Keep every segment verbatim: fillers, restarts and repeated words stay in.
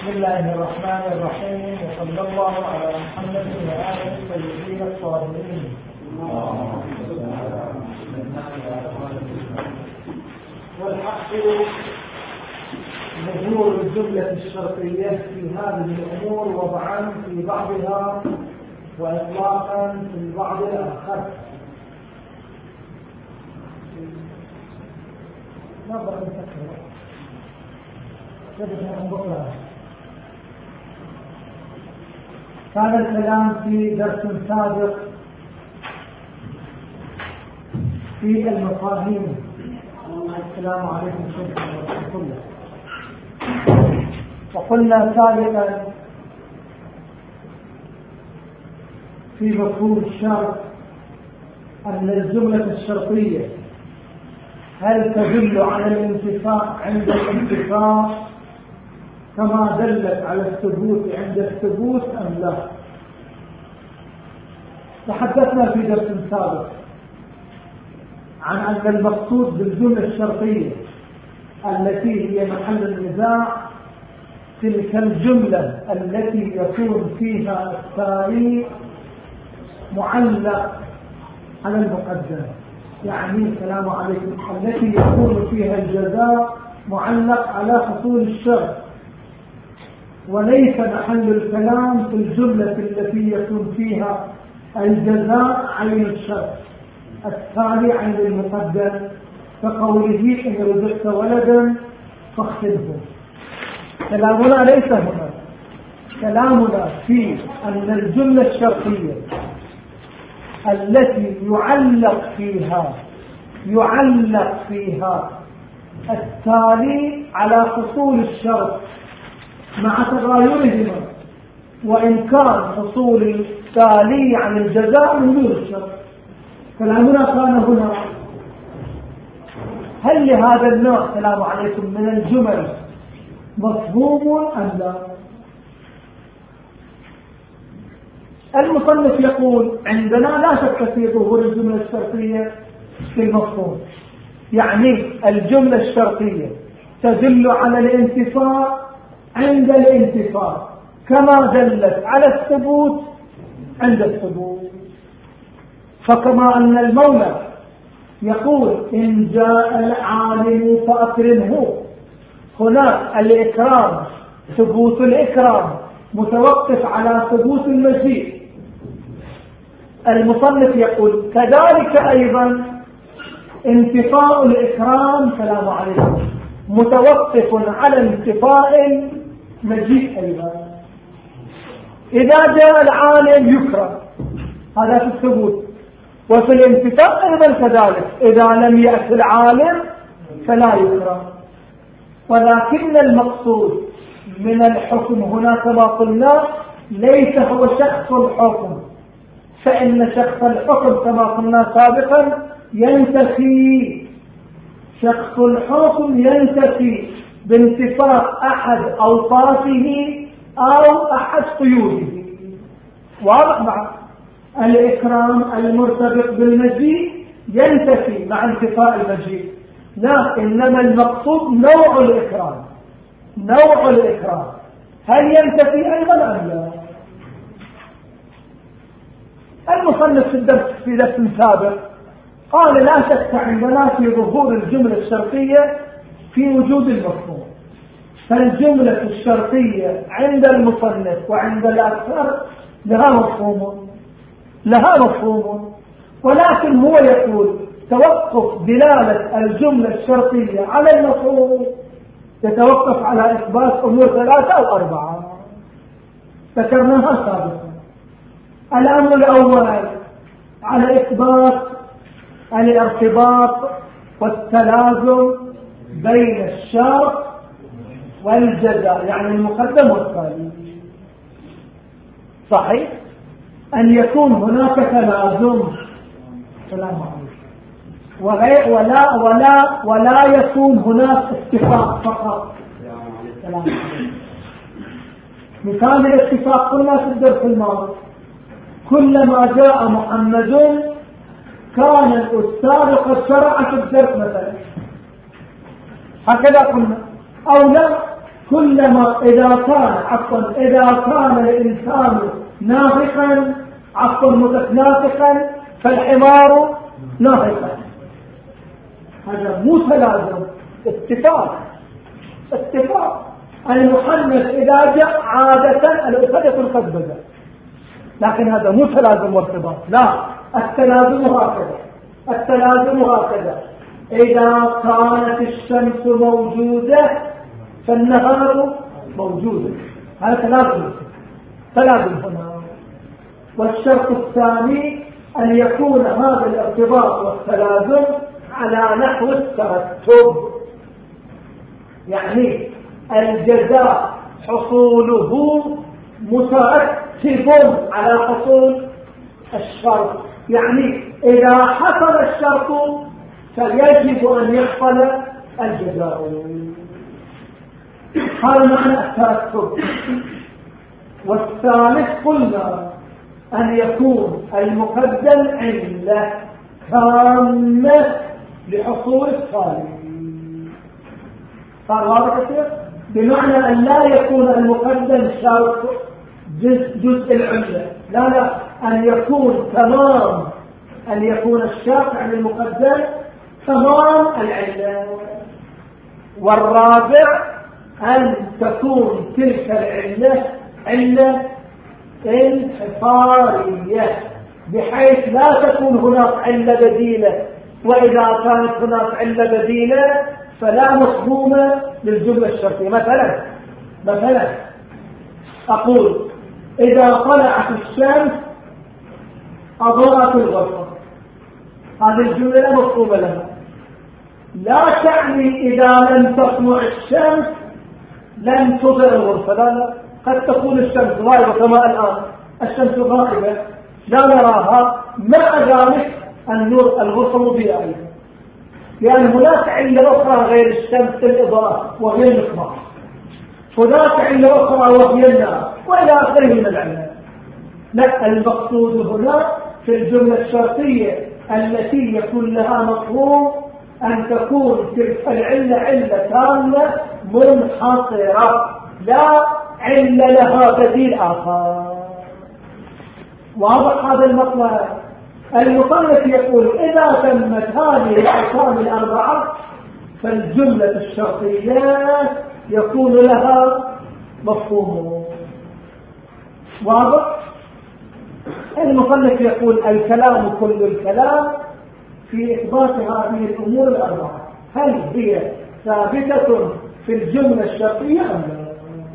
بسم الله الرحمن الرحيم، وصلى الله على محمد وآله الطيبين الطاهرين. والحق ظهور الجملة الشرطية في هذه الأمور وضعا في بعضها وإطلاقا في البعض الآخر. نظرا لتكرر كان الكلام في درس سابق في المفاهيم. السلام عليكم ورحمة الله. وقلنا سابقا في مفهوم الشرط أن الجملة الشرطية هل تدل على الانتفاء عند الانتفاء كما دلت على الثبوت عند الثبوت أم لا؟ تحدثنا في درس سابق عن أن المقصود بالجملة الشرطية التي هي محل النزاع تلك الجملة التي يكون فيها التالي معلق على المقدم، يعني السلام عليكم، التي يكون فيها الجزاء معلق على حصول الشرط، وليس محل الكلام في الجملة التي يكون فيها الجزاء عين الشرط التالي عين المقدم، كقوله إن رزقت ولدا فاختله. كلامنا ليس هنا، كلامنا في أن الجملة الشرطية التي يعلق فيها يعلق فيها التالي على حصول الشرط مع تغايرهما، وإن كان حصول التالي عن الجزاء من دون الشرط. كلامنا كان هنا هل لهذا النوع السلام عليكم من الجمل مفهوم أم لا؟ المصنف يقول عندنا لا شك في ظهور الجملة الشرطية في المفهوم، يعني الجملة الشرطية تدل على الانتفاء عند الانتفاء كما دلت على الثبوت عند الثبوت. فكما أن المولى يقول إن جاء العالم فأكرمه، هنا الإكرام ثبوت الإكرام متوقف على ثبوت المجيء. المصنف يقول كذلك أيضا انتفاء الإكرام سلام عليكم متوقف على انتفاء المجيء أيضا. إذا جاء العالم يكرم، هذا في الثبوت، وفي الانتفاء أيضا كذلك، إذا لم يأتي العالم فلا يكرم. ولكن المقصود من الحكم هنا كما قلنا ليس هو شخص الحكم، فإن شخص الحكم كما قلنا سابقا ينتفي، شخص الحكم ينتفي بانتفاء أحد أوصافه أو أحد قيوده. واضح معه؟ الإكرام المرتبط بالمجيء ينتفي مع انتفاء المجيء، لا، إنما المقصود نوع الإكرام، نوع الإكرام هل ينتفي أيضا أم لا؟ المصنف في الدرس في درس سابق قال لا شك عندنا في ظهور الجملة الشرطية في وجود المفهوم، فالجملة الشرطية عند المصنف وعند الأكثر لها مفهوم لها مفهوم ولكن هو يقول توقف دلالة الجملة الشرطية على المفهوم يتوقف على إثبات أمور ثلاثة أو أربعة ذكرناها سابقا. الأمر الأول على إثبات الارتباط والتلازم بين الشرط والجزاء، يعني المقدم والتالي. صحيح أن يكون هناك تلازم سلام عليكم، ولا ولا ولا يكون هناك اتفاق فقط سلام عليكم. مثال الاتفاق قلنا في الدرس الماضي كلما جاء محمد كان الأستاذ قد شرع في الدرس مثلا، هكذا قلنا. أو لا، كلما إذا كان عفوا إذا كان الإنسان نافقا عفوا متنافقا فالحمار نافقا. هذا مو تلازم، اتفاق اتفاق. المحنث إذا جاء عادة الأسد يكون قد بدأ، لكن هذا مو تلازم وارتباط، لا، التلازم هكذا التلازم هكذا إذا كانت الشمس موجودة فالنهار موجود، هذا تلازم تلازم هنا. والشرط الثاني أن يكون هذا الارتباط والتلازم على نحو الترتب، يعني الجزاء حصوله مترتب على حصول الشرط، يعني إذا حصل الشرط فيجب أن يحصل الجزاء. هذا معنى الترتب. والثالث قلنا أن يكون المقدم علة تامة لحصول الثاني. قال واضح كثير؟ بمعنى أن لا يكون المقدم شرط جزء, جزء العلة، لا لا، أن يكون تمام، أن يكون الشرط عن المقدم تمام العلة. والرابع أن تكون تلك العلة علة انحصارية، بحيث لا تكون هناك علة بديلة، وإذا كانت هناك علة بديلة فلا مفهوم للجملة الشرطية. مثلا مثلا أقول إذا طلعت الشمس أضاءت الغرفة، هذه الجملة لا مفهوم لها، لا تعني إذا لم تطلع الشمس لن تضيء الغرفة، لا لا، قد تكون الشمس غائبة كما الآن الشمس غائبة لا نراها، مع ذلك النور الغرفة مضيئة أيضا، لأن هناك علة أخرى غير الشمس في الإضاءة وهي المصباح، هناك علة أخرى وهي النار، وإلى آخره من العلة. لا، المقصود هنا في الجملة الشرطية التي يكون لها مفهوم أن تكون تلك العلة علة تامة منحصرة، لا علة لها بديل آخر. واضح هذا المطلب؟ المصنف يقول إذا تمت هذه الأركان الأربعة فالجملة الشرطية يكون لها مفهوم. واضح؟ المصنف يقول الكلام كل الكلام في إثبات هذه الأمور الأربعة، هل هي ثابتة في الجملة الشرطية أم لا؟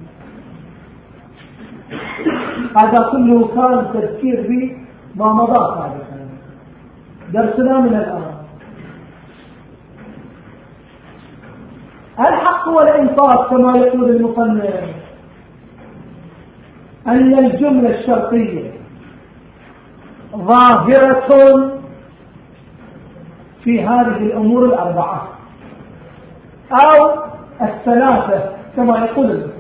هذا كله كان تذكير بما مضى سابقا. درسنا من الآن الحق والإنصاف كما يقول المصنف أن الجملة الشرطية ظاهرة في هذه الأمور الأربعة أو الثلاثة كما يقول المصنف.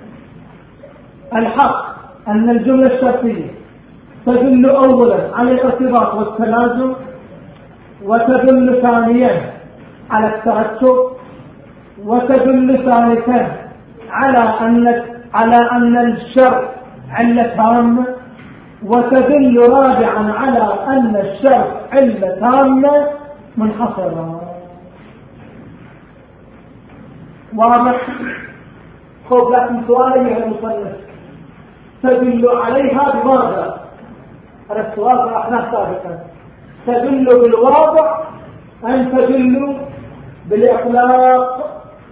الحق أن الجملة الشرطية تدل أولا على الارتباط والتلازم، وتدل ثانيا على الترتب، وتدل ثالثا على أن على أن الشرط علة تامة، وتدل رابعا على أن الشرط علة تامة منحصرة. واضح؟ خذ لكم سؤال يا المصنف، تدل عليها بماذا؟ هذا السؤال طرحناه سابقا، تدل بالواضع أم تدل بالإطلاق؟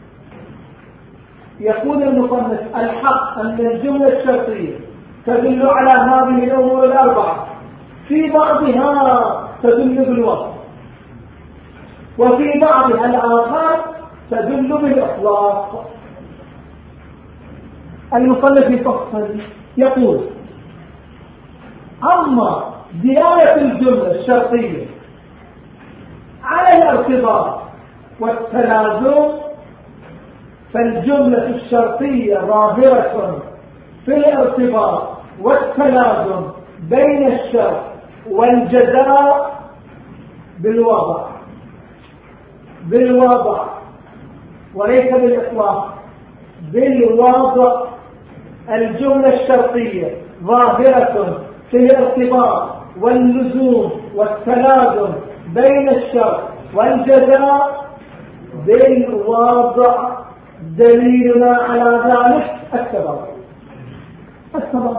يقول المصنف الحق أن الجملة الشرطية تدل على هذه الأمور الأربعة، في بعضها تدل بالوضع، وفي بعضها الآخر تدل بالإطلاق. المصنف يفصل يقول أما دلالة الجملة الشرطية على الارتباط والتلازم فالجملة الشرطية ظاهرة في الارتباط والتلازم بين الشرط والجزاء بالوضع بالوضع وليس بالإطلاق، بالوضع الجملة الشرطية ظاهرة في الارتباط واللزوم والتلازم بين الشرط والجزاء بالوضع دليلنا على ذلك السبب السبب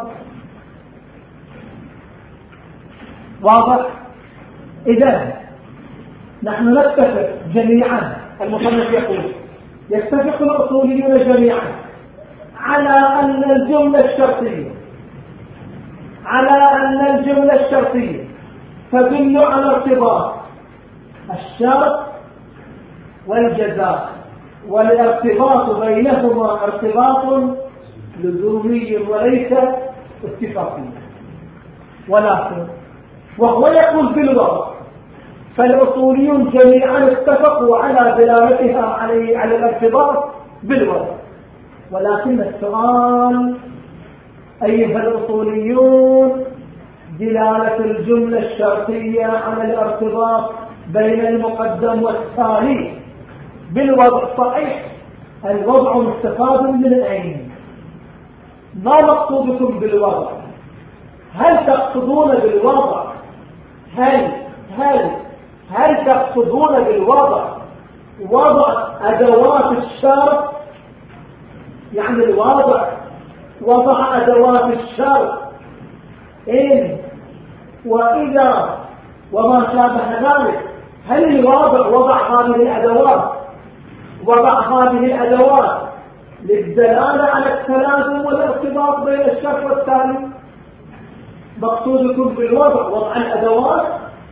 واضح. إذا نحن نتفق جميعا، المصنف يقول يتفق الأصوليون جميعا على أن الجملة الشرطية على أن الجملة الشرطية تدل على ارتباط الشرط والجزاء، والارتباط بينهما ارتباط لزومي وليس اتفاقي. ولكن وهو يقول بالوضع، فالأصوليون جميعا اتفقوا على دلالتها عليه على الارتباط بالوضع. ولكن السؤال أيها الأصوليون، دلالة الجملة الشرطية على الارتباط بين المقدم والتالي بالوضع صحيح، الوضع مستفاد من أين؟ ما مقصودكم بالوضع؟ هل تقصدون بالوضع هل هل هل تقصدون بالوضع وضع أدوات الشرط؟ يعني الوضع وضع أدوات الشرط إن وإذا وما شابه ذلك. هل الواضع وضع هذه الأدوات وضع هذه الأدوات للدلالة على التلازم والارتباط بين الشرط والتالي؟ مقصودكم بالوضع وضع الأدوات،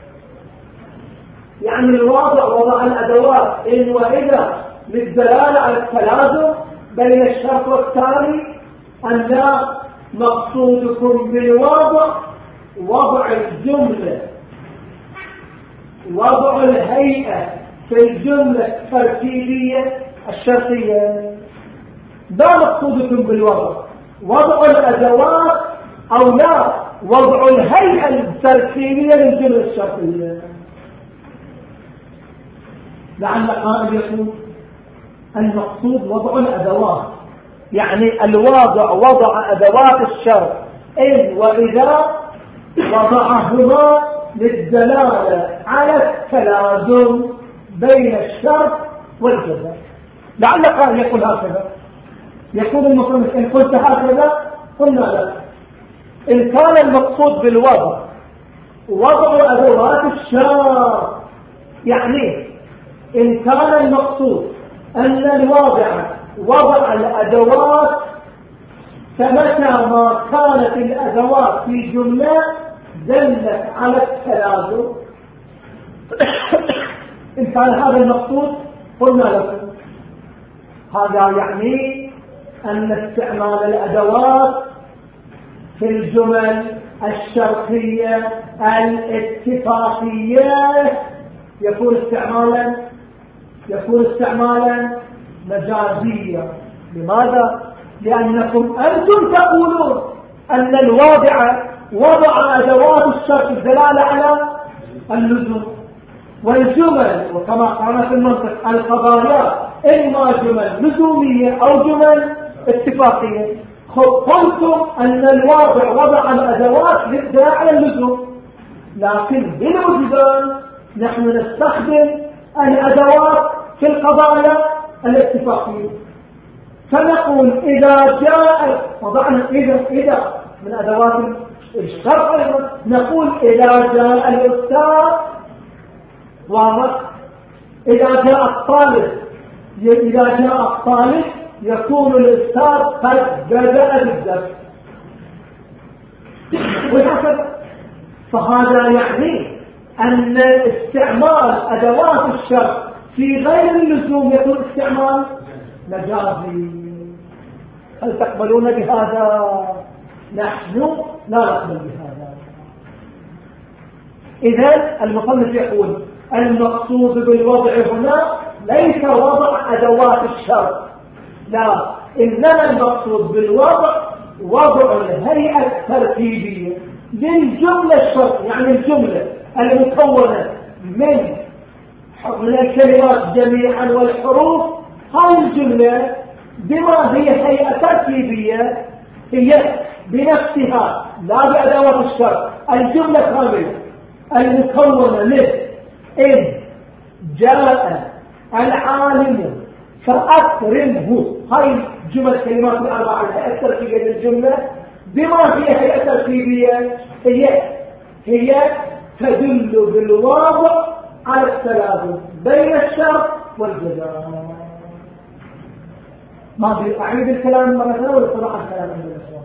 يعني الواضع وضع الأدوات إن وإذا للدلالة على التلازم بين الشرط والتالي، أن لا مقصودكم بالوضع وضع الجملة وضع الهيئة في الجملة التركيبية الشرطية؟ ما مقصودكم بالوضع وضع الأدوات أو لا وضع الهيئة التركيبية للجملة الشرطية؟ لعل قائل يقول المقصود وضع الأدوات، يعني الواضع وضع أدوات الشرط إن وإذا وضعهما للدلالة على التلازم بين الشرط والجزاء. لعل قائل يقول هكذا، يقول المصنف إن قلت هكذا قلنا لا، إن كان المقصود بالوضع وضع أدوات الشرط، يعني إن كان المقصود أن الواضع وضع الأدوات، فمتى ما كانت الأدوات في جملة دلت على التلازم إن كان هذا المقصود قلنا لكم هذا يعني أن استعمال الأدوات في الجمل الشرطية الاتفاقية يكون استعمالا يكون استعمالا مجازيا. لماذا؟ لأنكم أنتم تقولون أن الواضع وضع أدوات الشرط الدلالة على اللزوم، والجمل وكما قالنا في المنطق القضايا إما جمل لزومية أو جمل اتفاقية. قلتم أن الواضع وضع الأدوات للدلالة على اللزوم، لكن بالوجدان نحن نستخدم الأدوات في القضايا الاتفاقية، فنقول إذا جاء وضعنا إذا إذا من أدوات الشرط أيضا نقول إذا جاء الأستاذ واضح، إذا جاء الطالب إذا جاء الطالب يكون الأستاذ قد بدأ بالدرس وهكذا. فهذا يعني أن استعمال أدوات الشرط في غير اللزوم يكون استعمال مجازي. هل تقبلون بهذا؟ نحن لا نقبل بهذا. إذن المصنف يقول المقصود بالوضع هنا ليس وضع أدوات الشرط، لا، إنما المقصود بالوضع وضع الهيئة الترتيبية للجملة الشرط، يعني الجملة المكونة من من الكلمات جميعا والحروف. هذه الجملة بما هي هيئة تركيبية هي بنفسها لا بأدوات الشرط. الجملة كاملة المكونة من إن جاء العالم فأكرمه، هاي جمل كلمات الأربعة الهيئة التركيبية للجملة بما هي هيئة تركيبية هي هي تدل بالواضع على التلازم بين الشرط والجزاء. ما في أعيد الكلام مرة ثانية ولا صراحة الكلام عند الأسواق؟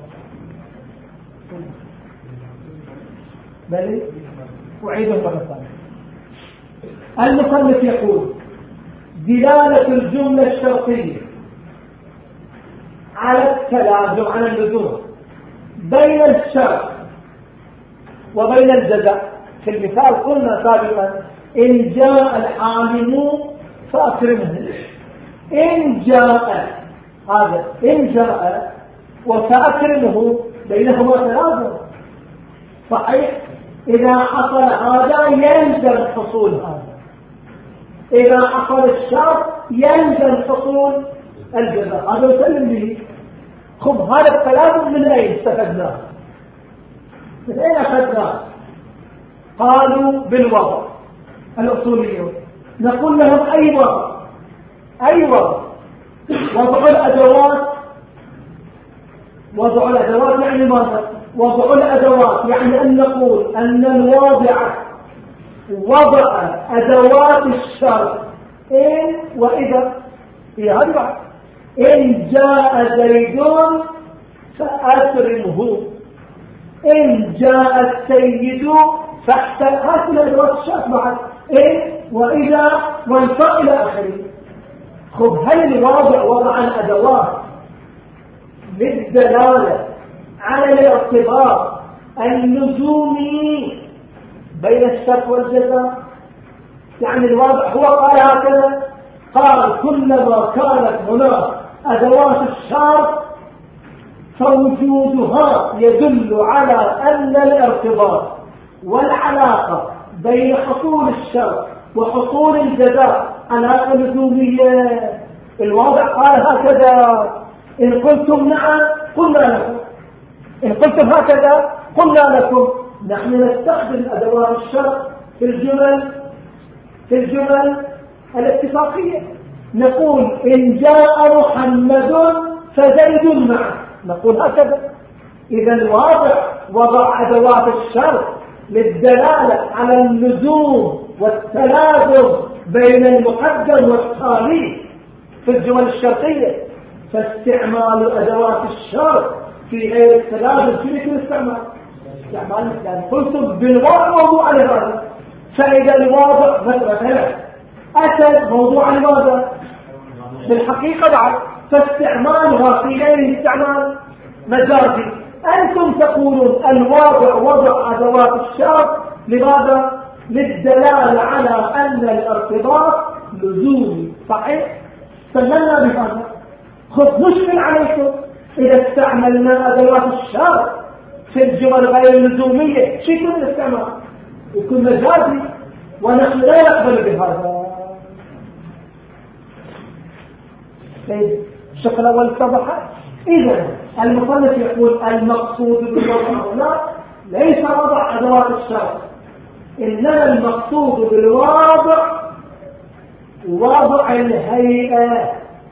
بل أعيده مرة ثانية. المصنف يقول دلالة الجملة الشرطية على التلازم على اللزوم بين الشرط وبين الجزاء. في المثال قلنا سابقا إن جاء العالم فأكرمه. إن جاء هذا إن جاء وفأكرمه بينهما تلازم صحيح. إذا حصل هذا يلزم حصول هذا، إذا حصل الشرط يلزم حصول الجزاء. هذا يسلم به. خب هذا التلازم من أين استفدناه؟ من أين أخذناه؟ قالوا بالوضع. الأصوليون نقول لهم أي وضع؟ أي وضع؟ وضع الأدوات. وضع الأدوات يعني ماذا؟ وضع الأدوات يعني أن نقول أن الواضع وضع أدوات الشرط إن وإذا. هي هذا إن جاء زيد فأكرمه، إن جاء السيد فاحتل. هذه أدوات الشرط بعد إن وإذا وانفق إلى آخره. خب هل الواضع وضع الأدوات للدلالة على الارتباط اللزومي بين الشرط والجزاء؟ يعني الواضع هو قال هكذا، قال كلما كانت هناك أدوات الشرط فوجودها يدل على أن الارتباط والعلاقة بين حصول الشرط وحصول الجزاء علاقة لزومية. الواضع قال هكذا، إن قلتم نعم قلنا لكم، إن قلتم هكذا قلنا لكم. نحن نستخدم أدوات الشرط في الجمل في الجمل الاتفاقية. نقول إن جاء محمد فزيد معه، نقول هكذا. إذا الواضع وضع أدوات الشرط للدلالة على اللزوم والتلازم بين المقدم والتالي في الجمل الشرطية. فاستعمال أدوات الشرط في غير التلازم في كل استعمال استعمال مثلا قلتم بالواضع موضوع لهذا. فإذا الواضع مثلا أتى موضوع لماذا؟ بالحقيقة بعد، فاستعمالها في غير استعمال مجازي. أنتم تقولون الواضع وضع أدوات الشرط لماذا؟ للدلالة على أن الارتباط لزومي صحيح. سلمنا بهذا. خذ مشكل عليكم إذا استعملنا أدوات الشرط في الجمل غير اللزومية شيء يكون الاستعمال يكون مجازي، ونحن لا نقبل بهذا. الشق الأول اتضح. إذا المصنف يقول المقصود بالوضع هنا ليس وضع أدوات الشرط، إنما المقصود بالوضع وضع الهيئة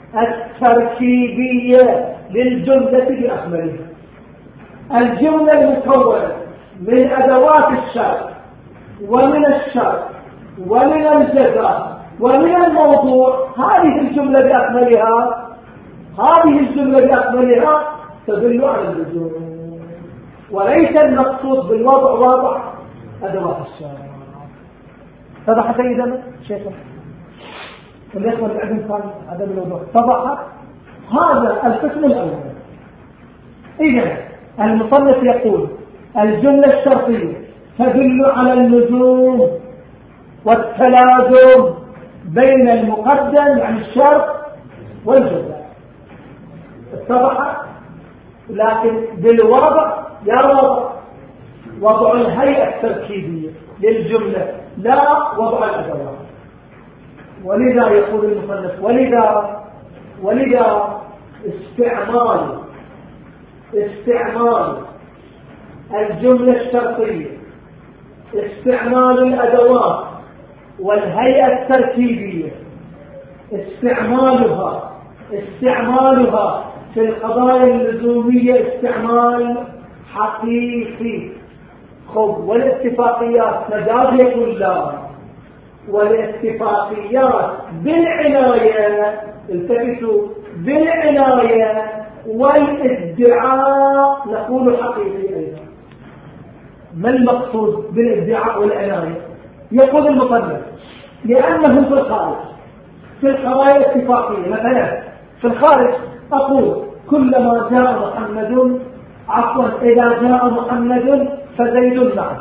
التركيبية للجملة بأكملها. الجملة المكونة من أدوات الشرط ومن الشرط ومن الجزاء ومن الموضوع، هذه الجملة بأكملها هذه الجملة بأكملها تدل على اللزوم، وليس المقصود بالوضع وضع أدوات الشرط. اتضح سيدنا شيخنا والإخوة اللي عندهم كان عدم الوضوح؟ اتضح هذا القسم الأول. إذا المصنف يقول الجملة الشرطية تدل على اللزوم والتلازم بين المقدم يعني الشرط والجزاء. اتضح؟ لكن بالوضع يا وضع وضع الهيئة التركيبية للجملة لا وضع الأدوات. ولذا يقول المصنف ولذا ولذا استعمال استعمال الجملة الشرطية، استعمال الأدوات والهيئة التركيبية، استعمالها استعمالها في القضايا اللزومية استعمال حقيقي. خب والاتفاقيات مجازية كلها، والاتفاقيات بالعناية، التفتوا بالعناية والادعاء نقول حقيقي أيضا. ما المقصود بالادعاء والعناية؟ يقول المصنف لأنه في الخارج في القضايا الاتفاقية مثلا في الخارج أقول كلما جاء محمد عفوا إذا جاء محمد فزيد معه.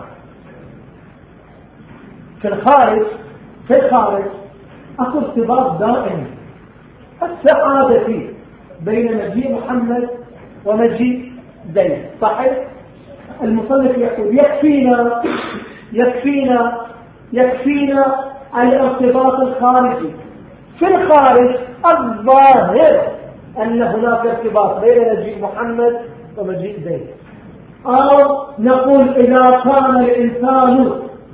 في الخارج في الخارج أقول ارتباط دائم السعادة بين مجيء محمد ومجيء زيد. صحيح؟ المصنف يقول يكفينا يكفينا يكفينا الارتباط الخارجي. في الخارج الظاهر أن هناك ارتباط بين مجيء محمد ومجيء زيد. أو نقول إذا كان الإنسان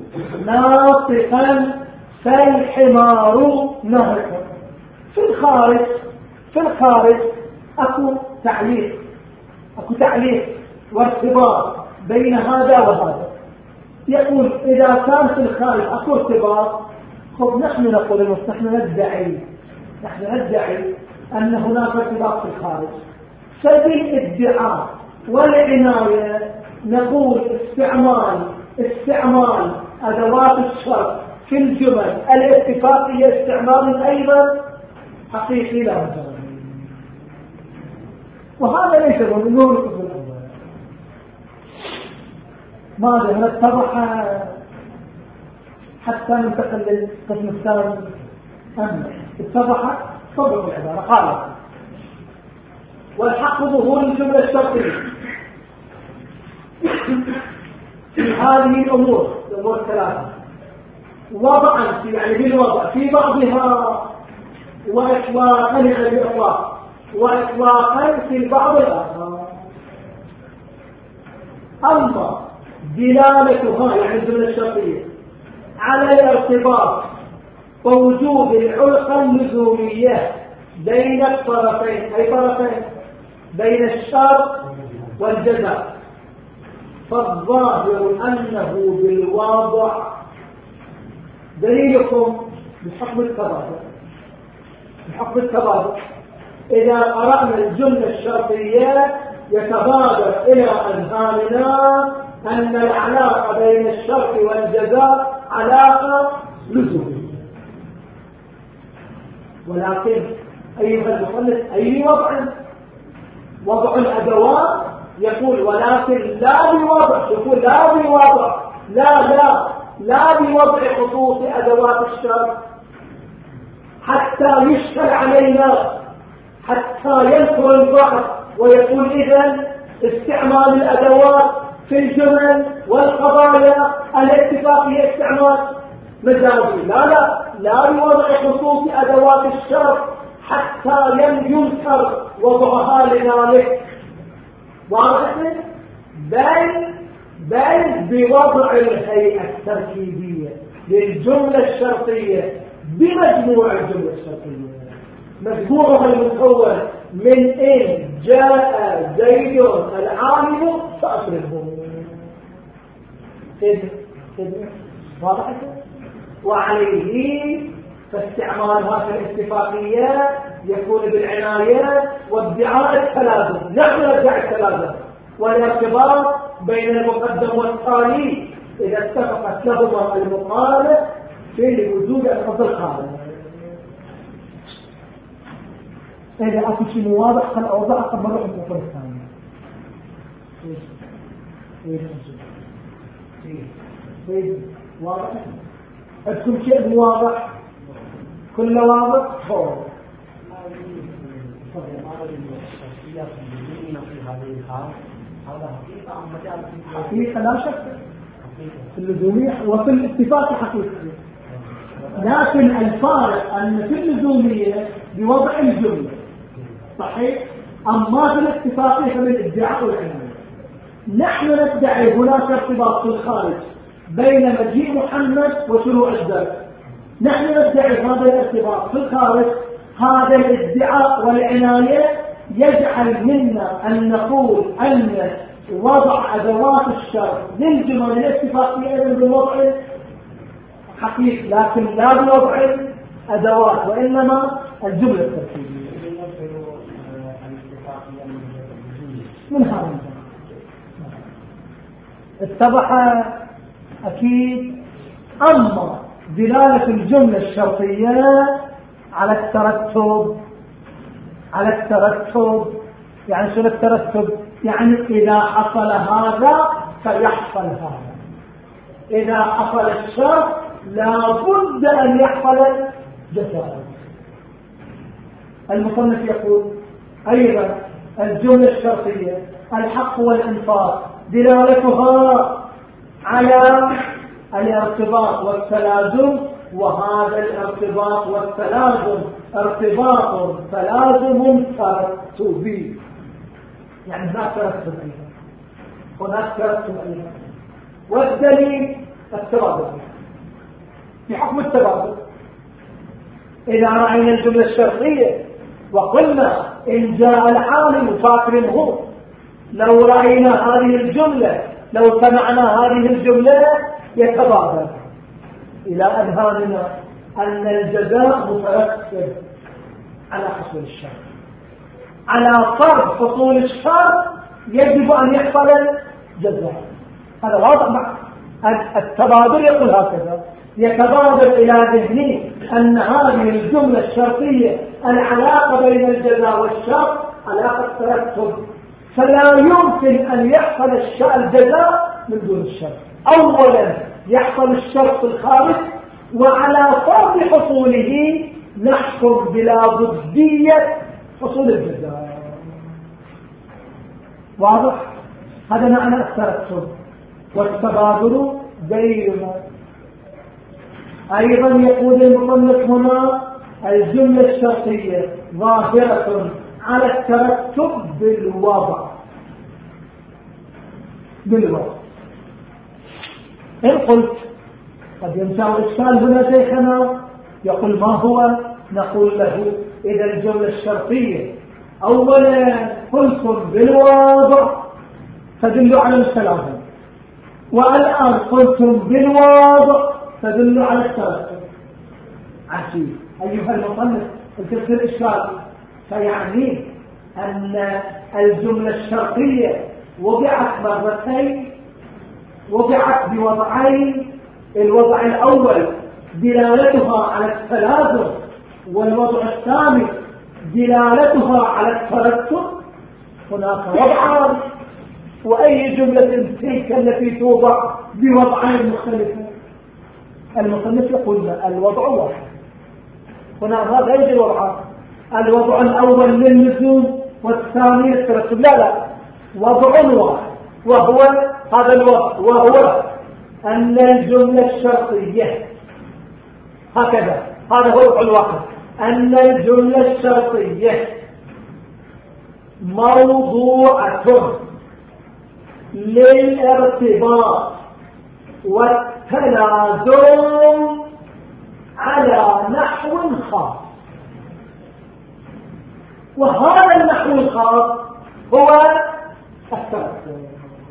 ناطقا فالحمار ناطق. في الخارج في الخارج أكو تعليق أكو تعليق وارتباط بين هذا وهذا. يقول إذا كان في الخارج أكو ارتباط، خب نحن نقول نحن ندعي نحن ندعي أن هناك ارتباط في الخارج. فبالادعاء والعناية نقول استعمال استعمال أدوات الشرط في الجمل الاتفاقية استعمال أيضا حقيقي لا مجال. وهذا ليس من نور الكفر الأول. ماذا هل اتضح حتى ننتقل للقسم الثاني أم اتضح؟ صدر العبارة قال والحق ظهور الجملة الشرطية في هذه الأمور الأمور الثلاثة وضعا في يعني بالوضع في بعضها وإطلاقا بإطلاق وإطلاقا في البعض الآخر. أما دلالتها يعني الجملة الشرطية على الارتباط ووجود العلاقة اللزومية بين الطرفين أي طرفين بين الشرط والجزاء، فالظاهر أنه بالواضع دليلكم بحكم التبادل بحكم التبادل إذا قرأنا الجملة الشرطية يتبادر إلى أذهاننا أن العلاقة بين الشرط والجزاء علاقة لزومية. ولكن أيها المصنف أي وضع وضع الأدوات يقول ولكن لا بوضع يقول لا بوضع لا لا لا بوضع خصوص أدوات الشرط حتى يشكل علينا حتى ينكر البعض ويقول إذن استعمال الأدوات في الجمل والقضايا الاتفاقية استعمال مجازي. لا لا لا بوضع خصوص أدوات الشرط حتى ينكر وضعها لذلك. واضح؟ بل بل بوضع الهيئة التركيبية للجملة الشرطية بمجموع الجملة الشرطية مجموعها المكون من إن جاء زيد العالم فأكرمه. واضح؟ وعليه فاستعمالها في الاتفاقية يكون بالعناية وادعاء التلازم. نحن ندعي التلازم والارتباط بين المقدم والتالي إذا اتفقت لهما المقالة في وجود الأصل الخارج. إذا أكو شيء واضح قد أوضح قد مرة الكفر الثاني. إيش إيش إيش واضح؟ أكو شيء واضح كله واضح هو حقيقة لا شك في اللزومية وفي الاتفاق حقيقة، لكن الفارق أن في اللزومية بوضع الجملة صحيح أما في الاتفاقية فمن الادعاء والعناية. نحن ندعي هناك ارتباط في الخارج بين مجيء محمد وشروع الدرس. نحن ندعي هذا الارتباط في الخارج. هذا الادعاء والعناية يجعل منا أن نقول أن وضع أدوات الشرط للجمل الاتفاقية بالوضع حقيقي، لكن لا بوضع أدوات وإنما الجملة التركيبية من هذا اتضح أكيد. أما دلالة الجملة الشرطية على الترتب، على الترتب يعني شنو الترتب؟ يعني إذا حصل هذا فيحصل هذا، إذا حصل الشرط لا بد أن يحصل الجزاء. المصنف يقول أيضا الجملة الشرطية الحق والإنفاق دلالتها على الارتباط والتلازم، وهذا الارتباط والتلازم ارتباط تلازم ترتبي، يعني هناك ترتب أيضا، هناك ترتب أيضا. والدليل التبادل في حكم التبادل. إذا رأينا الجملة الشرطية وقلنا إن جاء العالم فاكرمه، لو رأينا هذه الجملة، لو سمعنا هذه الجملة يتبادل إلى أذهاننا أن الجزاء مترتب على حصول الشرط، على فرض حصول الشرط يجب أن يحصل الجزاء. هذا واضح. التبادل يقول هكذا، يتبادر إلى ذهني أن هذه الجملة الشرطية العلاقة بين الجزاء والشرط علاقة ترتب، فلا يمكن أن يحصل الجزاء من دون الشرط. أولا يحصل الشرط في الخارج، وعلى فرض حصوله نحكم بلا ضدية حصول الجزاء. واضح؟ هذا معنى الترتب والتبادل بينهما. أيضا يقول المصنف هنا الجملة الشرطية ظاهرة على الترتب بالوضع، بالوضع. إن قلت قد ينشأ الإشكال هنا شيخنا، يقول ما هو؟ نقول له إذا الجملة الشرطية أولا قلتم بالوضع تدل على التلازم، والآن قلتم بالوضع تدل على الترتب. عجيب أيها المصنف الفكر الإشكال، فيعني أن الجملة الشرطية وضعت مرتين، وضعت بوضعين، الوضع الأول دلالتها على التلازم، والوضع الثاني دلالتها على الترتب. هناك وضعان، وأي جملة تلك التي توضع بوضعين مختلفين؟ المصنف يقول لا، الوضع واحد. هنا هذا يجي الوضعان، الوضع الأول للزوم والثاني للترتب. لا لا، وضع واحد، وهو هذا الوضع، وهو أن الجملة الشرطية هكذا، هذا هو الوضع الواحد، أن الجملة الشرطية موضوعة للارتباط والتلازم على نحو خاص، وهذا النحو الخاص هو الترتب.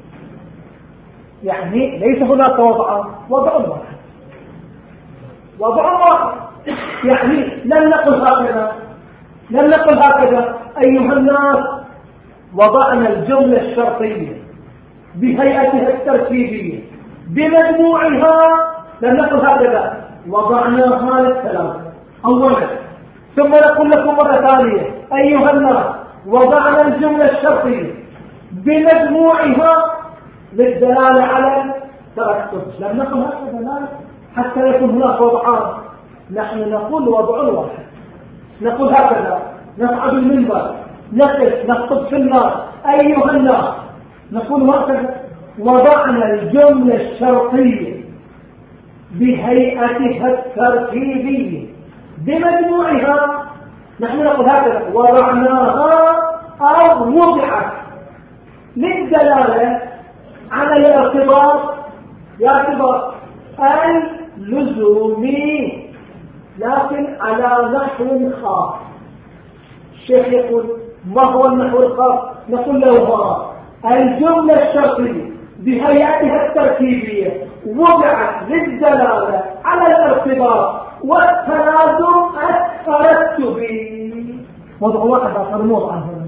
يعني ليس هناك وضع، وضع واحد، وضع واحد. يعني لم نقل هكذا، لم نقل هكذا أيها الناس وضعنا الجملة الشرطية بهيئتها الترتيبية بمجموعها، لم نقل هكذا، وضعناها للثلاثة أولا، ثم نقول لكم مرة ثانية أيها الناس وضعنا الجملة الشرطية بمجموعها للدلالة على الترتب. لم نقل هكذا، لا، حتى يكون هناك وضعان. نحن نقول وضع واحد، نقول هكذا، نصعد المنبر، نقف، نخطب في الناس أيها الناس، نقول هكذا وضعنا الجملة الشرطية بهيئتها الترتيبية بمجموعها. نحن نقول هكذا وضعناها أو وضعت للدلالة على الارتباط يعتبر اللزومي لكن على نحو خاص. الشيخ يقول ما هو النحو الخاص؟ نقول له هو الجملة الشرطية بهيئتها التركيبية وضعت للدلالة على الارتباط والتلازم الترتبي. موضوع واحد آخر موضوع عنه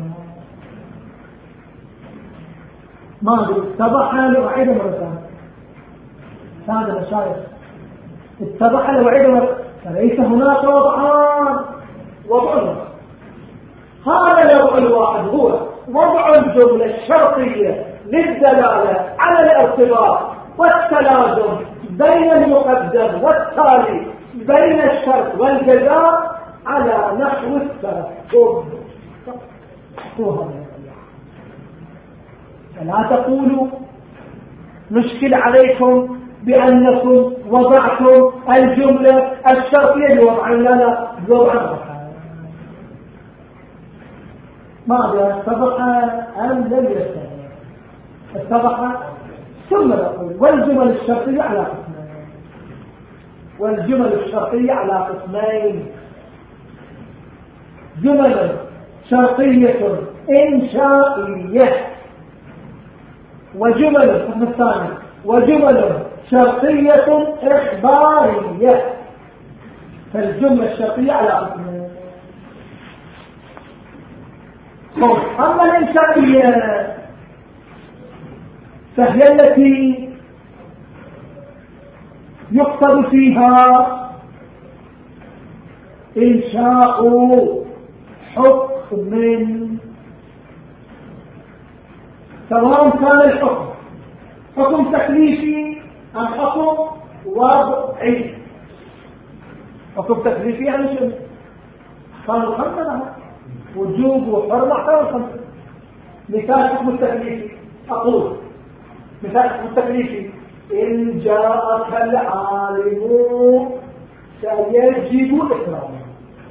ما أدري اتضح له وعيده مرة ثانية. هذا المشايخ اتضح له وعيده مرة، فليس هناك وضعان، وضع هذا الوضع الواحد هو وضع الجملة الشرطية للدلالة على الارتباط والتلازم بين المقدم والتالي بين الشرط والجزاء على نحو الترتب. فلا تقولوا مشكل عليكم بأنكم وضعتم الجملة الشرطية بوضع لنا بوضع ماذا اتضح أم لم يتضح؟ اتضح ثم نقول والجمل الشرطية على قسمين، والجمل الشرطية على قسمين: جمل شرطية إنشائية وجمل القسم الثاني وجمل شرطية إخبارية. فالجملة الشرطية على قسمين. أما الإنشائية فهي التي يقصد فيها إنشاء حكم، سواء كان الحكم حكم تكليفي أم حكم وضعي. حكم تكليفي يعني شنو؟ كانوا خمسة لها وجوب وحرمة كانوا خمسة. مثال حكم التكليفي أقول مثال حكم التكليفي: إن جاءك العالم سيجب إكرامه.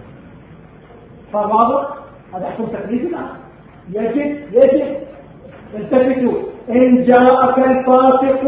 فواضح هذا حكم تكليفي. لا يجب يجب التفتوا: إن جاءك الفاسق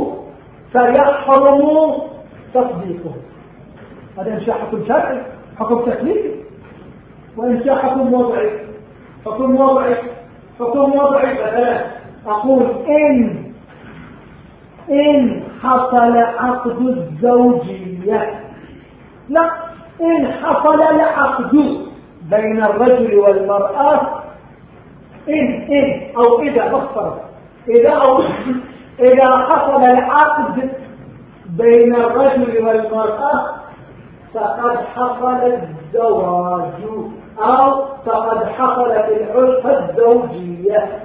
سيحرم تصديقه. هذا إنشاء حكم شرعي، حكم تكليفي. وإنشاء حكم وضعي، حكم وضعي حكم وضعي مثلا أقول إن إن حصل عقد الزوجية، لا، إن حصل العقد بين الرجل والمرأة، إن إن أو إذا مصر إذا أو إذا حصل العقد بين الرجل والمرأة فقد حصل الزواج أو فقد حصلت العلاقة الزوجية.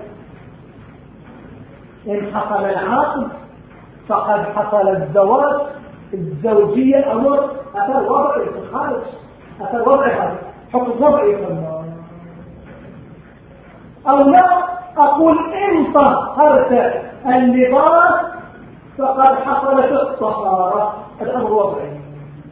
إن حصل العقد فقد حصل الزواج الزوجية. أمر أثر وضعي في الخارج، أثر وضعي هذا حكم وضعي في النار. أو لا أقول إن طهرت اللباس فقد حصلت الطهارة، الأمر وضعي.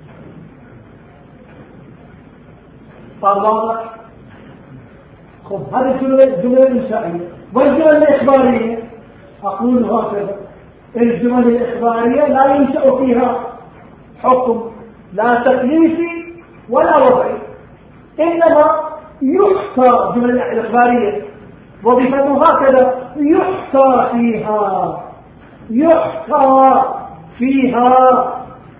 فالواضح خب هذه الجملة الجملة الإنشائية. والجملة الإخبارية أقول هكذا: الجمل الإخبارية لا ينشأ فيها حكم لا تكليفي ولا وضعي، إنما يحصى. الجمل الإخبارية وظيفته هكذا: يحصى فيها يحصى فيها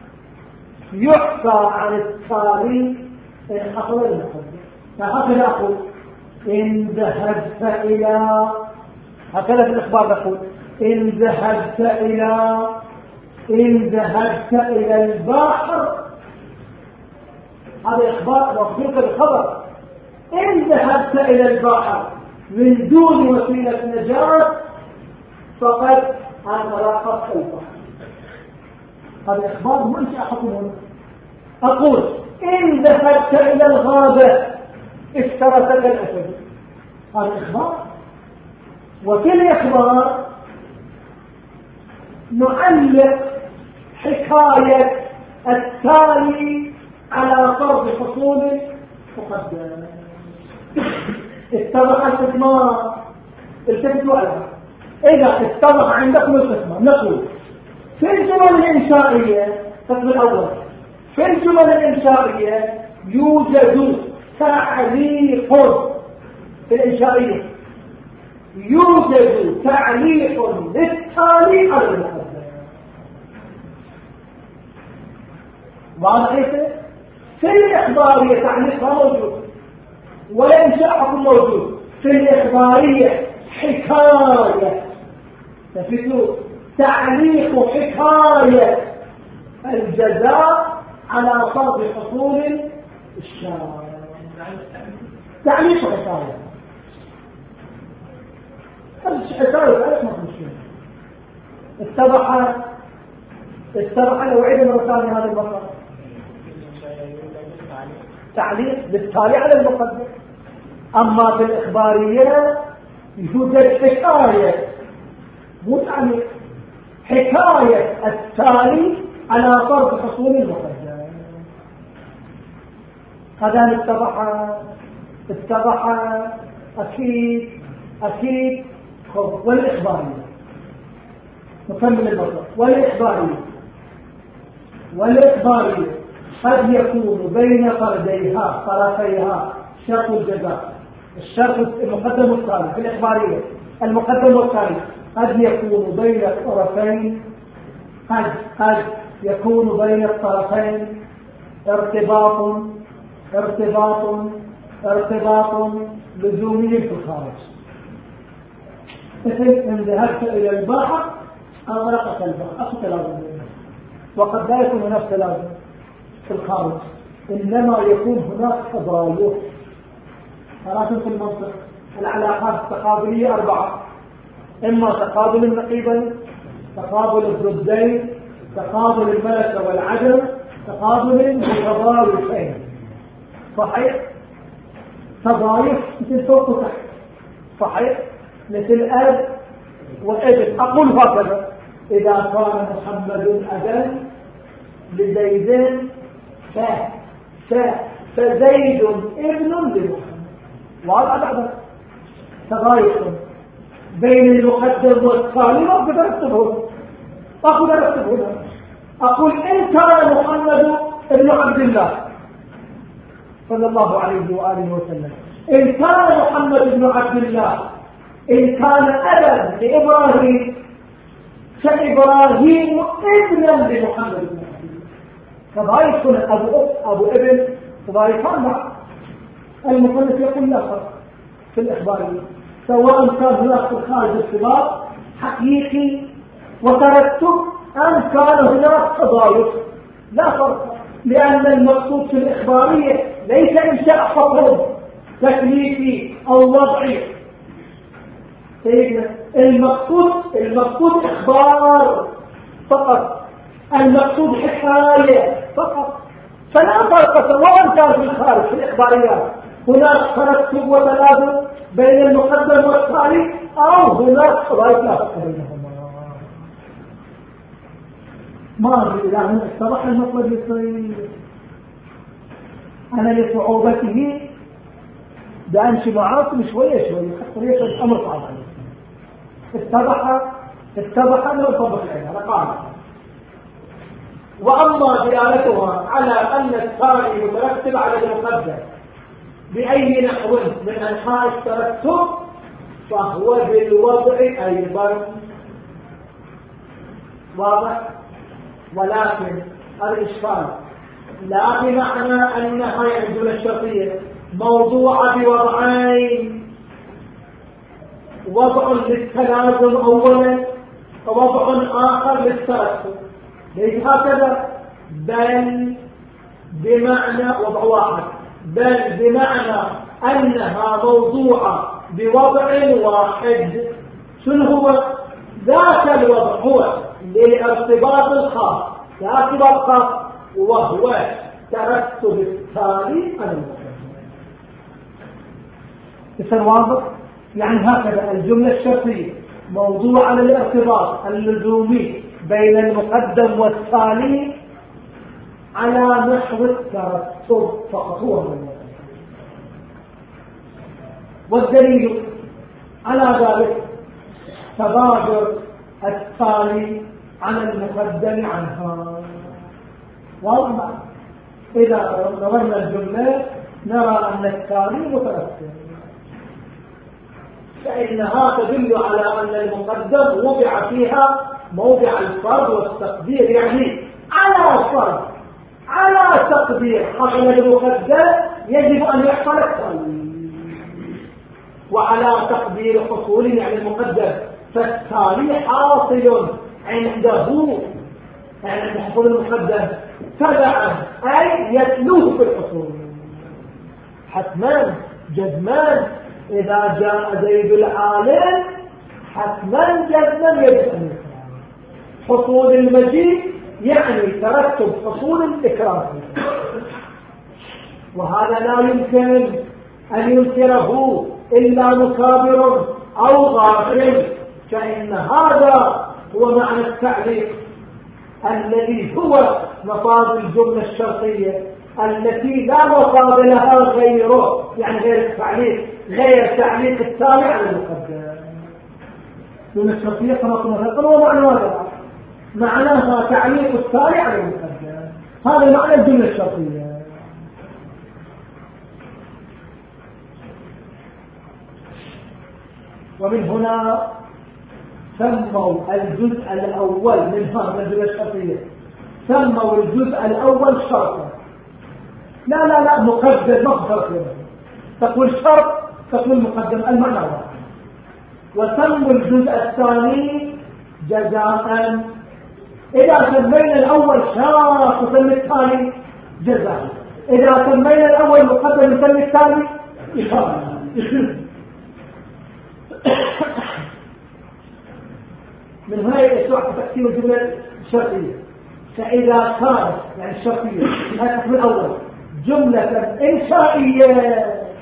يحصى عن التالي إن حصل المقدم. فهكذا أقول: إن ذهبت إلى، هكذا في الإخبار نقول: إن ذهبت إلى إن ذهبت إلى البحر. هذا إخبار مخبوط بالخبر. إن ذهبت إلى البحر من دون وسيلة نجاة فقد أغرقت البحر. هذا إخبار منشأ حكم. أقول: إن ذهبت إلى الغابة افترسك الأسد. هذا إخبار. وفي الإخبار نعلق حكاية التالي على فرض حصول مقدم. اتضح القسمان. التفتوا ألها إذا اتضح عندكم القسمان نقول في الجمل الإنشائية القسم الأول في الجمل الإنشائية يوجد تعليق في الإنشائية يوجد تعليق للتالي على المقدم. واضح في الإخبارية تعليقها موجود والإنشاء حكم موجود. في الإخبارية حكاية تفتوا تعليق حكاية الجزاء على فرض حصول الشارع. تعليق حكاية حكاية تعليق مخلصين. اتضح اتضح لو عيد مرة ثانية هذا المقام تعليق بالتالي على المقدم. أما في الإخبارية يوجد حكاية مو تعليق حكاية التالي على فرض حصول المقدم. هذا اتضح اتضح أكيد أكيد. والإخبارية نكمل المطلب. والإخبارية والإخبارية قد يكون بين فرديها طرفيها شرط الجزاء. الشرط المقدم والثاني في الإخبارية المقدم والثاني قد يكون بين الطرفين قد قد يكون بين الطرفين ارتباط ارتباط ارتباط لزومي في الخارج. مثل إن ذهبت إلى البحر أغرقت البحر أخذ لازم وقد لا يكون هناك تلازم في الخارج إنما يكون هناك تضايق. ثلاثة في المنطق العلاقات التقابلية أربعة: إما تقابل النقيضين، تقابل الضدين، تقابل الملكة والعدم، تقابل المتضاربين. صحيح؟ تضايق مثل فوق وتحت. صحيح؟ مثل أب وابن. أقول هكذا: إذا كان محمد أبا لزيد ف ف فزيد ابن لمحمد. وهذا بعد تضايق بين المقدم والثاني. ما أقدر أكتبه أقدر أكتبه أقول إن كان محمد ابن عبد الله صلى الله عليه وآله وسلم، إن كان محمد ابن عبد الله، إن كان أبا لإبراهيم فإبراهيم ابنا لمحمد بن عبد الله. فضايق هنا أبو أب أبو ابن تضايقان معه. المصنف يقول لا فرق في الإخبارية سواء كان هناك في الخارج ارتباط حقيقي وترتب أم كان هناك تضايق، لا فرق، لأن المقصود في الإخبارية ليس إنشاء حكم تكليفي أو وضعي. سيدنا المقصود المقصود إخبار فقط، المقصود حكاية فقط. فلا فرق سواء كان في الخارج في الإخباريات هناك ترتب وتلازم بين المقدم والتالي أو هناك تضايق لا فرق بينهما. ما أدري إذا هنا اتضح المطلب يصير أنا لصعوبته بأمشي معاكم شوية شوية حتى ليس الأمر صعب عليه. اتضح اتضح أنه يطبق العلم قال: وأما دلالتها على أن الثاني مترتب على المقدم بأي نحو من أنحاء الترتب فهو بالوضع أيضا. واضح؟ ولكن الإشكال لا بمعنى أنها الجملة الشرطية موضوعة بوضعين: وضع للتلازم أولا ووضع آخر للترتب. ليس هكذا، بل بمعنى وضع واحد، بل بمعنى أنها موضوعة بوضع واحد. شنو هو ذاك الوضع؟ هو للارتباط الخاص، ارتباط خاص وهو ترتب التالي على المقدم. يصير واضح؟ يعني هكذا الجملة الشرطية موضوعة للارتباط اللزومي بين المقدم والتالي على نحو الترتب فقط. هو والدليل على ذلك تبادر التالي عن المقدم عنها. واضح؟ إذا نظرنا الجملة نرى أن التالي مترتب، فإنها تدل على أن المقدم وضع فيها موضع الفرض والتقدير، يعني على فرض على تقدير حصل المقدم يجب أن يحصل التالي، وعلى تقدير حصول يعني المقدم، فالتالي حاصل عنده يعني عند حصول المقدم تبعا أي يتلوه في الحصول حتما جزمان. إذا جاء زيد العالم حتما جزما يجب أن يكرم. حصول المجيء يعني ترتب حصول الإكرام، وهذا لا يمكن أن ينكره إلا مكابر أو غافل، فإن هذا هو معنى التعليق الذي هو مفاد الجملة الشرطية التي لا مفاد لها غيره، يعني غير التعليق، غير تعليق التالي على المقدم. الجملة الشرطية كما قلنا هو معنى واحد، معناها تعليق التالي على المقدم، هذا معنى الجملة الشرطية. ومن هنا سموا الجزء الأول من هذا الجملة الشرطية سموا الجزء الأول شرطا. لا لا لا مقدم مقدر، تقول شرط تقول مقدم، المعنى واحد. وسموا الجزء الثاني جزاء. إذا سمينا الأول شرط نسمي الثاني جزاء، إذا سمينا الأول مقدم نسمي الثاني إشارة. من هنا يسوع تقسيم الجملة الشرطية. فإذا كانت يعني الشرطية هذا القسم الأول جملة إنشائية،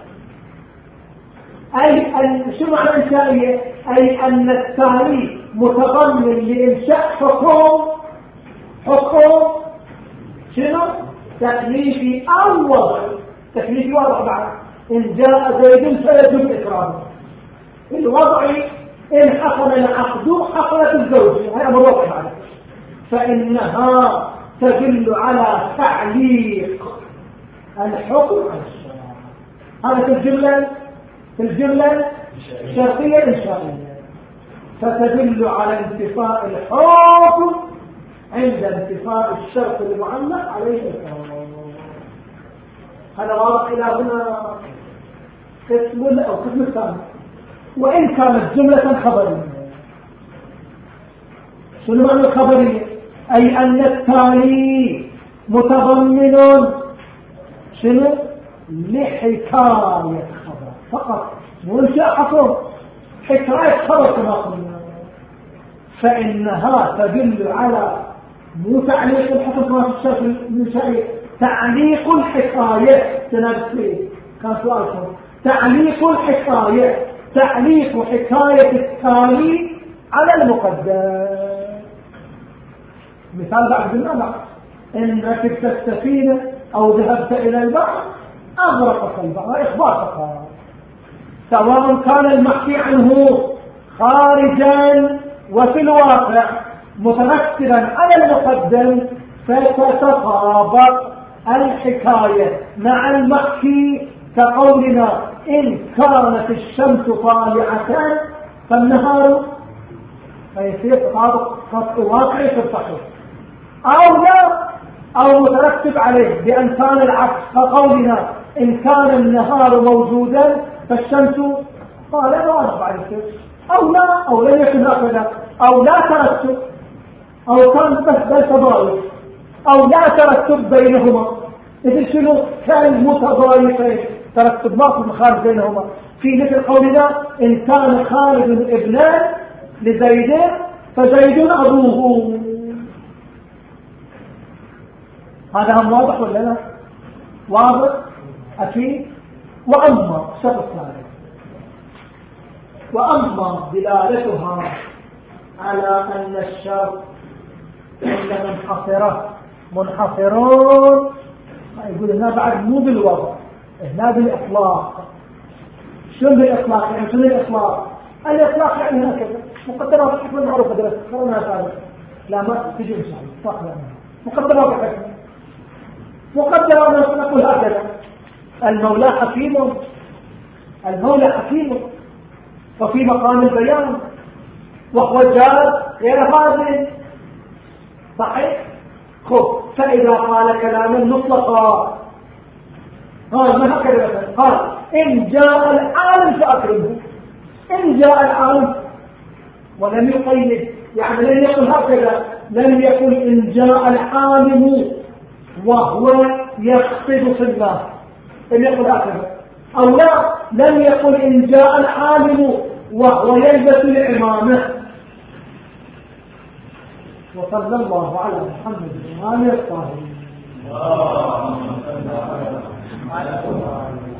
أي أن شو معنى إنشائية؟ أي أن التالي متضمن لإنشاء حكم حكم شنو؟ تكليفي أو وضعي. تكليفي وضع بعد إن جاء زيد فيجب إكرامه. الوضعي إن حصل العقد حصلت الزوجية، هي أمر وضعي بعد، فإنها تدل على تعليق الحكم على الشرع. هذا في الجملة في الجملة الشرطية الإنشائية، فتدل على انتفاء الحكم عند انتفاء الشرط المعلق عليه الحكم. هذا واضح إلى هنا قسم أو قسم الثاني. وإن كانت جملة خبرية، شنو معنى الخبرية؟ أي أن التالي متضمن شنو؟ لحكاية خبر فقط، مو إنشاء حكم، حكاية خبر كما قلنا، فإنها تدل على مو تعليق الحكم كما في الشرط الإنشائي، تعليق الحكاية. تنبه كان سؤالكم تعليق الحكاية، تعليق حكاية التالي على المقدم. مثال بعد النظر، إن ركبت السفينة أو ذهبت إلى البحر أغرقك البحر، إخبارك، سواء كان المحكي عنه خارجا وفي الواقع مترتبا على المقدم، فتتطابق الحكاية مع المحكي، كقولنا إن كانت الشمس طالعة فالنهار، فيصير تطابق خط واقعي في الصحيح، أو لا أو مترتب عليه بأن كان العكس، كقولنا إن كان النهار موجودا فالشمس طالعة واضح عليه، أو لا أو لم يكن هكذا، أو لا ترتب، أو كان بس بل تضايق، أو لا ترتب بينهما. إذن شنو؟ كان متضايقين، ترتب ما في مخالف بينهما، في مثل قولنا إن كان خالد ابنان لزيد فزيد أبوه. هذا هم واضح ولا لا؟ واضح أكيد. وأما الشرط الثالث، وأما دلالتها على أن الشرط عند منحصرة منحصرون، يقول هنا بعد مو بالوضع، هنا بالإطلاق. شنو الإطلاق؟ يعني شنو الإطلاق؟ الإطلاق يعني هكذا مقدمات الحكم المعروفة درست خلونا هذا لا ما تجي إن شاء الله إطلاق يعني مقدمات الحكم مقدمة نقول هكذا المولى حكيم المولى حكيم وفي مقام البيان وهو جاد غير هذا صحيح. خب فإذا قال كلاما مطلقا قال ما هكذا مثلا قال إن جاء العالم فأكرمه إن جاء العالم ولم يقيد يعني لم يقل هكذا لم يقل إن جاء العالم وهو يقصد في الله لم يقل هكذا أو لا لم يقل إن جاء العالم وهو يلبس العمامة. وصلى الله على محمد وآله الطاهرين.